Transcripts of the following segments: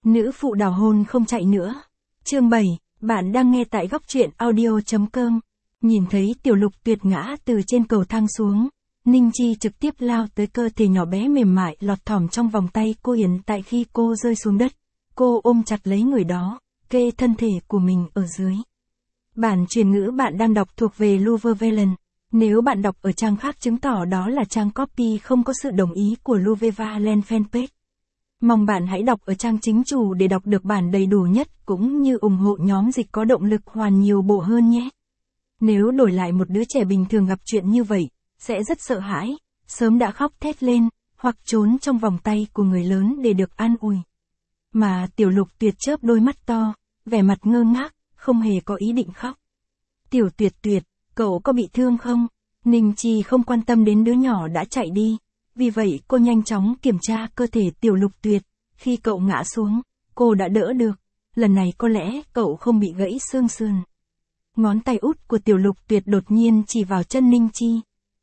Nữ phụ đào hôn không chạy nữa. Chương 7, bạn đang nghe tại góc truyện audio.com. Nhìn thấy Tiểu Lục Tuyệt ngã từ trên cầu thang xuống, Ninh Chi trực tiếp lao tới cơ thể nhỏ bé mềm mại lọt thỏm trong vòng tay cô Yến. Tại khi cô rơi xuống đất, cô ôm chặt lấy người đó, kê thân thể của mình ở dưới. Bản truyền ngữ bạn đang đọc thuộc về Luvevalen. Nếu bạn đọc ở trang khác chứng tỏ đó là trang copy không có sự đồng ý của Luvevalen fanpage. Mong bạn hãy đọc ở trang chính chủ để đọc được bản đầy đủ nhất cũng như ủng hộ nhóm dịch có động lực hoàn nhiều bộ hơn nhé. Nếu đổi lại một đứa trẻ bình thường gặp chuyện như vậy, sẽ rất sợ hãi, sớm đã khóc thét lên, hoặc trốn trong vòng tay của người lớn để được an ủi. Mà Tiểu Lục Tuyệt chớp đôi mắt to, vẻ mặt ngơ ngác, không hề có ý định khóc. Tiểu Tuyệt Tuyệt, cậu có bị thương không? Ninh Chi không quan tâm đến đứa nhỏ đã chạy đi. Vì vậy cô nhanh chóng kiểm tra cơ thể Tiểu Lục Tuyệt. Khi cậu ngã xuống, cô đã đỡ được. Lần này có lẽ cậu không bị gãy xương sườn. Ngón tay út của Tiểu Lục Tuyệt đột nhiên chỉ vào chân Ninh Chi.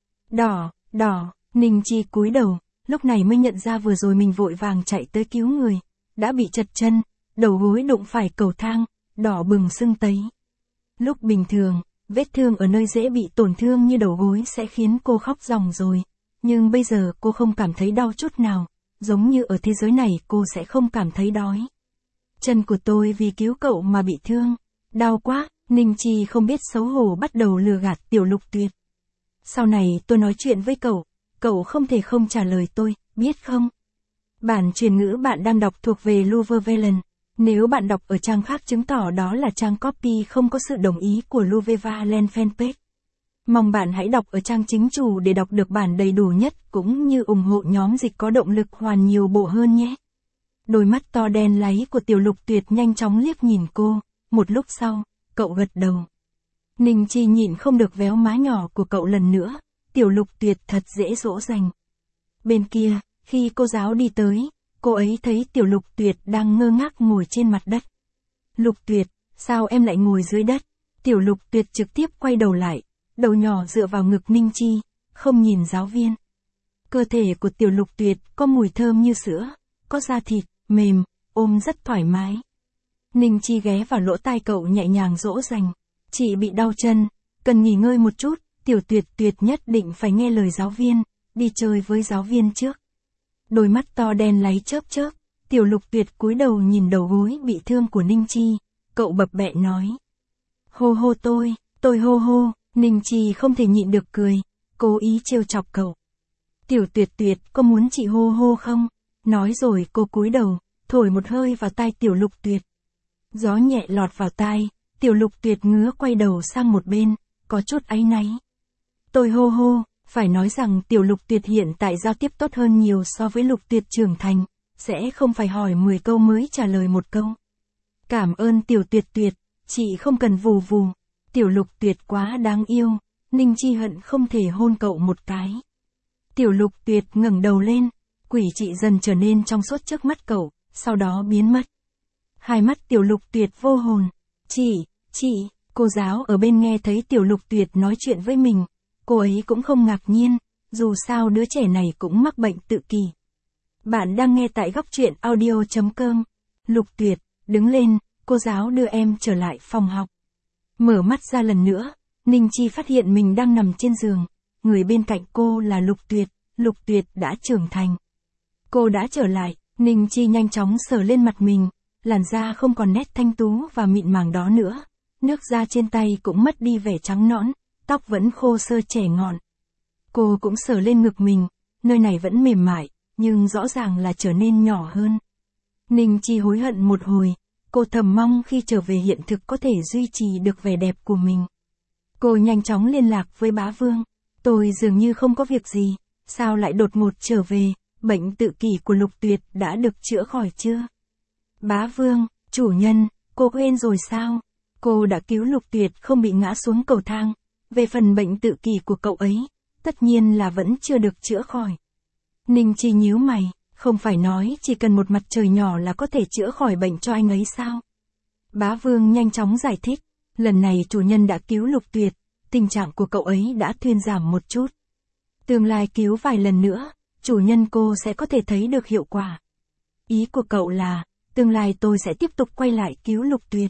Đỏ, Ninh Chi cúi đầu, lúc này mới nhận ra vừa rồi mình vội vàng chạy tới cứu người. Đã bị trật chân, đầu gối đụng phải cầu thang, đỏ bừng sưng tấy. Lúc bình thường, vết thương ở nơi dễ bị tổn thương như đầu gối sẽ khiến cô khóc ròng rồi. Nhưng bây giờ cô không cảm thấy đau chút nào, giống như ở thế giới này cô sẽ không cảm thấy đói. Chân của tôi vì cứu cậu mà bị thương. Đau quá, Ninh Chi không biết xấu hổ bắt đầu lừa gạt Tiểu Lục Tuyệt. Sau này tôi nói chuyện với cậu không thể không trả lời tôi, biết không? Bản truyền ngữ bạn đang đọc thuộc về Luvevalen. Nếu bạn đọc ở trang khác chứng tỏ đó là trang copy không có sự đồng ý của Luvevalen fanpage. Mong bạn hãy đọc ở trang chính chủ để đọc được bản đầy đủ nhất cũng như ủng hộ nhóm dịch có động lực hoàn nhiều bộ hơn nhé. Đôi mắt to đen láy của Tiểu Lục Tuyệt nhanh chóng liếc nhìn cô, một lúc sau, cậu gật đầu. Ninh Chi nhịn không được véo má nhỏ của cậu lần nữa, Tiểu Lục Tuyệt thật dễ dỗ dành. Bên kia, khi cô giáo đi tới, cô ấy thấy Tiểu Lục Tuyệt đang ngơ ngác ngồi trên mặt đất. Lục Tuyệt, sao em lại ngồi dưới đất? Tiểu Lục Tuyệt trực tiếp quay đầu lại, đầu nhỏ dựa vào ngực Ninh Chi, không nhìn giáo viên. Cơ thể của Tiểu Lục Tuyệt có mùi thơm như sữa, có da thịt, mềm, ôm rất thoải mái. Ninh Chi ghé vào lỗ tai cậu nhẹ nhàng dỗ dành. Chị bị đau chân, cần nghỉ ngơi một chút, Tiểu Tuyệt Tuyệt nhất định phải nghe lời giáo viên, đi chơi với giáo viên trước. Đôi mắt to đen láy chớp chớp, Tiểu Lục Tuyệt cúi đầu nhìn đầu gối bị thương của Ninh Chi, cậu bập bẹ nói. Hô hô tôi hô hô, Ninh Chi không thể nhịn được cười, cố ý trêu chọc cậu. Tiểu Tuyệt Tuyệt có muốn chị hô hô không? Nói rồi cô cúi đầu, thổi một hơi vào tai Tiểu Lục Tuyệt. Gió nhẹ lọt vào tai, Tiểu Lục Tuyệt ngứa quay đầu sang một bên, có chút áy náy. Tôi hô hô, phải nói rằng Tiểu Lục Tuyệt hiện tại giao tiếp tốt hơn nhiều so với Lục Tuyệt trưởng thành, sẽ không phải hỏi 10 câu mới trả lời một câu. Cảm ơn Tiểu Tuyệt Tuyệt, chị không cần vù vù. Tiểu Lục Tuyệt quá đáng yêu, Ninh Chi hận không thể hôn cậu một cái. Tiểu Lục Tuyệt ngẩng đầu lên, quỷ chị dần trở nên trong suốt trước mắt cậu, sau đó biến mất. Hai mắt Tiểu Lục Tuyệt vô hồn. Chị, cô giáo ở bên nghe thấy Tiểu Lục Tuyệt nói chuyện với mình, cô ấy cũng không ngạc nhiên, dù sao đứa trẻ này cũng mắc bệnh tự kỷ. Bạn đang nghe tại góc truyện audio.com. Lục Tuyệt, đứng lên, cô giáo đưa em trở lại phòng học. Mở mắt ra lần nữa, Ninh Chi phát hiện mình đang nằm trên giường, người bên cạnh cô là Lục Tuyệt đã trưởng thành. Cô đã trở lại, Ninh Chi nhanh chóng sờ lên mặt mình, làn da không còn nét thanh tú và mịn màng đó nữa, nước da trên tay cũng mất đi vẻ trắng nõn, tóc vẫn khô sơ trẻ ngọn. Cô cũng sờ lên ngực mình, nơi này vẫn mềm mại, nhưng rõ ràng là trở nên nhỏ hơn. Ninh Chi hối hận một hồi, cô thầm mong khi trở về hiện thực có thể duy trì được vẻ đẹp của mình. Cô nhanh chóng liên lạc với bá Vương, tôi dường như không có việc gì, sao lại đột ngột trở về, bệnh tự kỷ của Lục Tuyệt đã được chữa khỏi chưa? Bá Vương, chủ nhân, cô quên rồi sao? Cô đã cứu Lục Tuyệt không bị ngã xuống cầu thang, về phần bệnh tự kỷ của cậu ấy, tất nhiên là vẫn chưa được chữa khỏi. Ninh Chi nhíu mày, không phải nói chỉ cần một mặt trời nhỏ là có thể chữa khỏi bệnh cho anh ấy sao? Bá Vương nhanh chóng giải thích, lần này chủ nhân đã cứu Lục Tuyệt, tình trạng của cậu ấy đã thuyên giảm một chút. Tương lai cứu vài lần nữa, chủ nhân cô sẽ có thể thấy được hiệu quả. Ý của cậu là, tương lai tôi sẽ tiếp tục quay lại cứu Lục Tuyệt.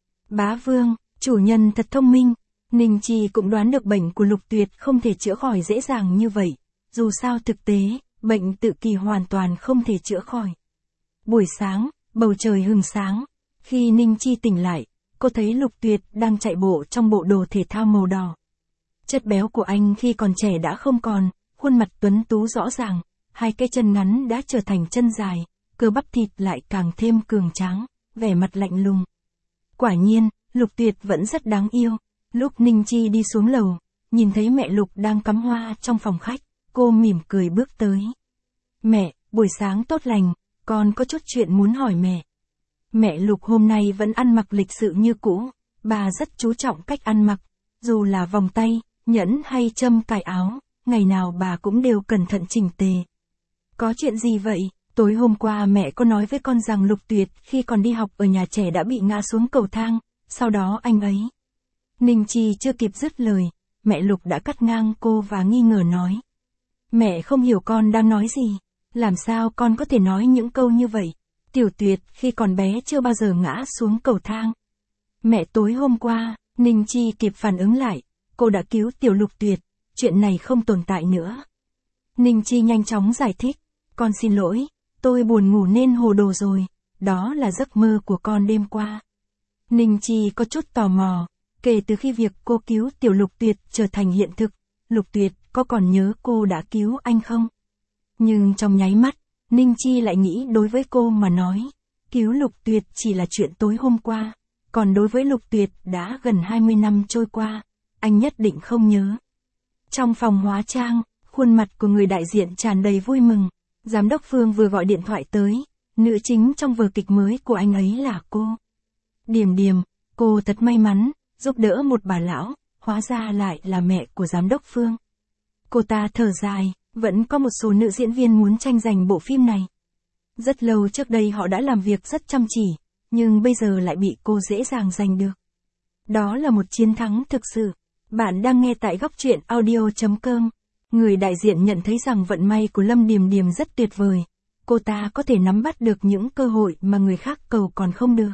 Bá Vương, chủ nhân thật thông minh. Ninh Chi cũng đoán được bệnh của Lục Tuyệt không thể chữa khỏi dễ dàng như vậy. Dù sao thực tế, bệnh tự kỷ hoàn toàn không thể chữa khỏi. Buổi sáng, bầu trời hừng sáng. Khi Ninh Chi tỉnh lại, cô thấy Lục Tuyệt đang chạy bộ trong bộ đồ thể thao màu đỏ. Chất béo của anh khi còn trẻ đã không còn, khuôn mặt tuấn tú rõ ràng, hai cái chân ngắn đã trở thành chân dài, cơ bắp thịt lại càng thêm cường tráng, vẻ mặt lạnh lùng. Quả nhiên, Lục Tuyệt vẫn rất đáng yêu. Lúc Ninh Chi đi xuống lầu, nhìn thấy mẹ Lục đang cắm hoa trong phòng khách, cô mỉm cười bước tới. Mẹ, buổi sáng tốt lành, con có chút chuyện muốn hỏi mẹ. Mẹ Lục hôm nay vẫn ăn mặc lịch sự như cũ, bà rất chú trọng cách ăn mặc, dù là vòng tay, nhẫn hay châm cài áo, ngày nào bà cũng đều cẩn thận chỉnh tề. Có chuyện gì vậy? Tối hôm qua mẹ có nói với con rằng Lục Tuyệt khi còn đi học ở nhà trẻ đã bị ngã xuống cầu thang, sau đó anh ấy. Ninh Chi chưa kịp dứt lời, mẹ Lục đã cắt ngang cô và nghi ngờ nói. Mẹ không hiểu con đang nói gì, làm sao con có thể nói những câu như vậy? Tiểu Tuyệt khi còn bé chưa bao giờ ngã xuống cầu thang. Mẹ tối hôm qua, Ninh Chi kịp phản ứng lại, cô đã cứu tiểu Lục Tuyệt, chuyện này không tồn tại nữa. Ninh Chi nhanh chóng giải thích, con xin lỗi, tôi buồn ngủ nên hồ đồ rồi, đó là giấc mơ của con đêm qua. Ninh Chi có chút tò mò, kể từ khi việc cô cứu tiểu Lục Tuyệt trở thành hiện thực, Lục Tuyệt có còn nhớ cô đã cứu anh không? Nhưng trong nháy mắt, Ninh Chi lại nghĩ đối với cô mà nói, cứu Lục Tuyệt chỉ là chuyện tối hôm qua, còn đối với Lục Tuyệt đã gần 20 năm trôi qua, anh nhất định không nhớ. Trong phòng hóa trang, khuôn mặt của người đại diện tràn đầy vui mừng, giám đốc Phương vừa gọi điện thoại tới, nữ chính trong vở kịch mới của anh ấy là cô. Điềm Điềm, cô thật may mắn, giúp đỡ một bà lão, hóa ra lại là mẹ của giám đốc Phương. Cô ta thở dài, vẫn có một số nữ diễn viên muốn tranh giành bộ phim này. Rất lâu trước đây họ đã làm việc rất chăm chỉ, nhưng bây giờ lại bị cô dễ dàng giành được. Đó là một chiến thắng thực sự. Bạn đang nghe tại góc truyện audio.com. Người đại diện nhận thấy rằng vận may của Lâm Điềm Điềm rất tuyệt vời. Cô ta có thể nắm bắt được những cơ hội mà người khác cầu còn không được.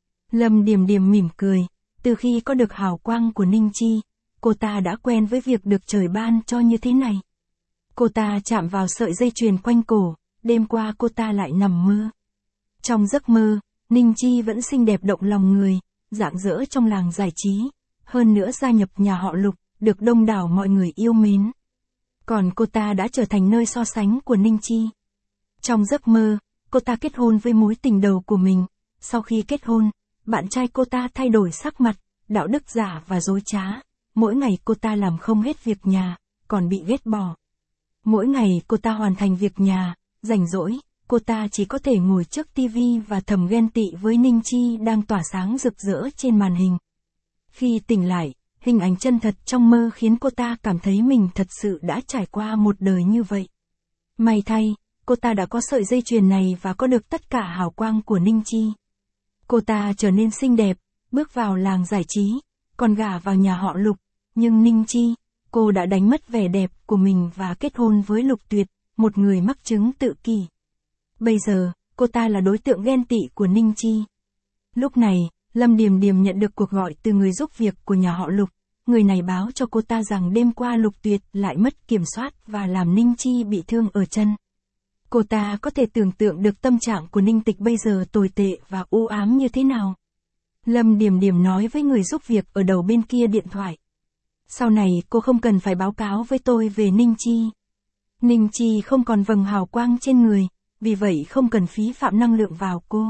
Lâm Điềm Điềm mỉm cười, từ khi có được hào quang của Ninh Chi, cô ta đã quen với việc được trời ban cho như thế này. Cô ta chạm vào sợi dây chuyền quanh cổ, đêm qua cô ta lại nằm mơ. Trong giấc mơ, Ninh Chi vẫn xinh đẹp động lòng người, rạng rỡ trong làng giải trí, hơn nữa gia nhập nhà họ Lục, được đông đảo mọi người yêu mến. Còn cô ta đã trở thành nơi so sánh của Ninh Chi. Trong giấc mơ, cô ta kết hôn với mối tình đầu của mình. Sau khi kết hôn, bạn trai cô ta thay đổi sắc mặt, đạo đức giả và dối trá. Mỗi ngày cô ta làm không hết việc nhà, còn bị ghét bỏ. Mỗi ngày cô ta hoàn thành việc nhà, rảnh rỗi, cô ta chỉ có thể ngồi trước tivi và thầm ghen tị với Ninh Chi đang tỏa sáng rực rỡ trên màn hình. Khi tỉnh lại, hình ảnh chân thật trong mơ khiến cô ta cảm thấy mình thật sự đã trải qua một đời như vậy. May thay, cô ta đã có sợi dây chuyền này và có được tất cả hào quang của Ninh Chi. Cô ta trở nên xinh đẹp, bước vào làng giải trí, còn gả vào nhà họ Lục, nhưng Ninh Chi, cô đã đánh mất vẻ đẹp của mình và kết hôn với Lục Tuyệt, một người mắc chứng tự kỷ. Bây giờ, cô ta là đối tượng ghen tị của Ninh Chi. Lúc này, Lâm Điềm Điềm nhận được cuộc gọi từ người giúp việc của nhà họ Lục. Người này báo cho cô ta rằng đêm qua Lục Tuyệt lại mất kiểm soát và làm Ninh Chi bị thương ở chân. Cô ta có thể tưởng tượng được tâm trạng của Ninh Tịch bây giờ tồi tệ và u ám như thế nào. Lâm Điềm Điềm nói với người giúp việc ở đầu bên kia điện thoại. Sau này cô không cần phải báo cáo với tôi về Ninh Chi. Ninh Chi không còn vầng hào quang trên người, vì vậy không cần phí phạm năng lượng vào cô.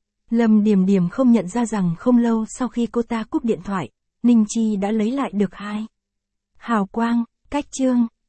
Lâm Điềm Điềm không nhận ra rằng không lâu sau khi cô ta cúp điện thoại, Ninh Chi đã lấy lại được hào quang. Cách chương